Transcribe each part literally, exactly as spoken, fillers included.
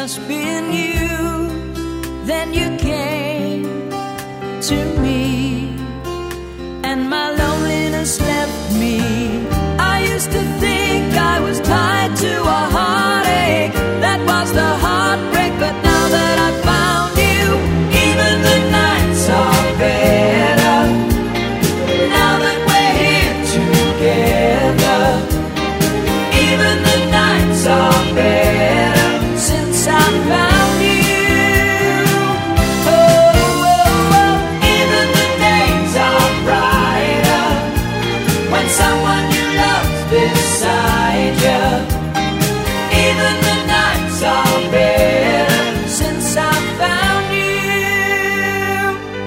just been used. Then you came to me, and my loneliness left me. I used to think I was tied to a heartache. That was the heartbreak, but now that I found you, even the nights are better. Now that we're here together, even the nights are better since I found you. Oh, oh, oh. Even the days are brighter when someone you love's beside you. Even the nights are better since I found you.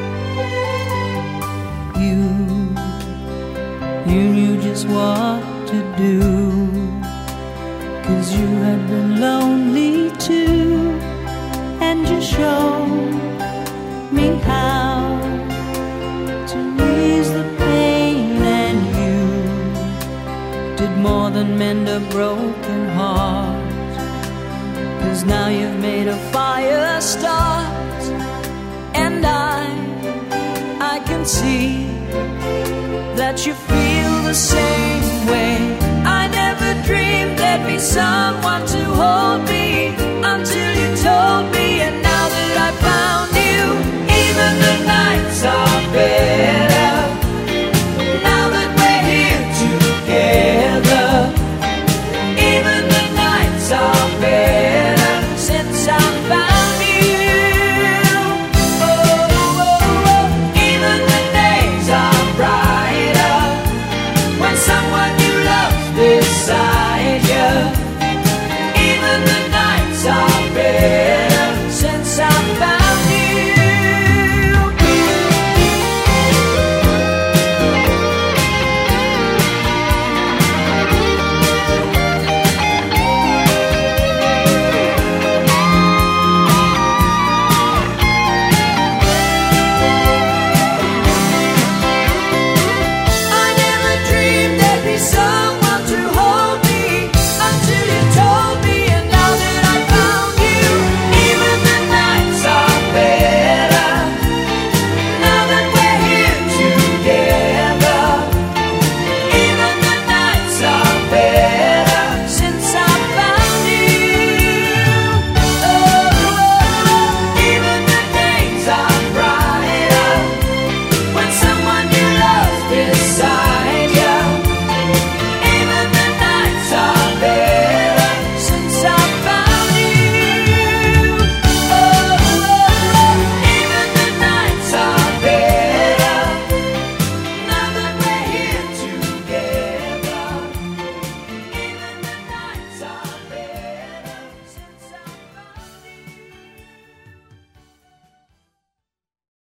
You, you knew just what to do, 'cause you had been lonely too, and you showed me how to ease the pain, and you did more than mend a broken heart, 'cause now you've made a fire start, and I, I can see that you feel the same way. I never dreamed there'd be someone to hold me until you told me, and now that I found you, even the nights are better.